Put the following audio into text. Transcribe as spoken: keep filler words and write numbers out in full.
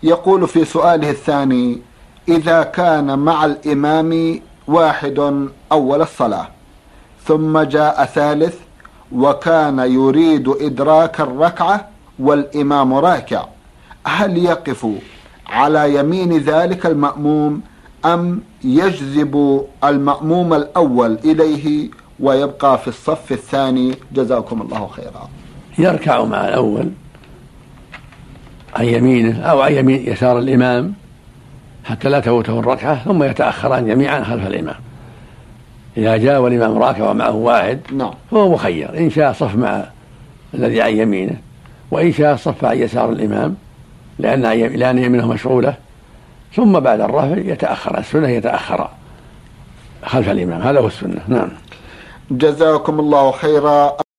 يقول في سؤاله الثاني: إذا كان مع الإمام واحد أول الصلاة ثم جاء ثالث وكان يريد إدراك الركعة والإمام راكع، هل يقف على يمين ذلك المأموم أم يجذب المأموم الأول إليه ويبقى في الصف الثاني؟ جزاكم الله خيرا. يركع مع الأول عن يمينه أو عن يمين يسار الإمام حتى لا تفوته الركعة، ثم يتأخران جميعا خلف الإمام. إذا جاء والإمام راكع ومعه واحد نعم. فهو مخير، إن شاء صف مع الذي عن يمينه، وإن شاء صف عن يسار الإمام لأن لأن يمينه مشغولة، ثم بعد الرفع يتأخر. السنة يتأخر خلف الإمام، هذا هو السنة. نعم. جزاكم الله خيرا.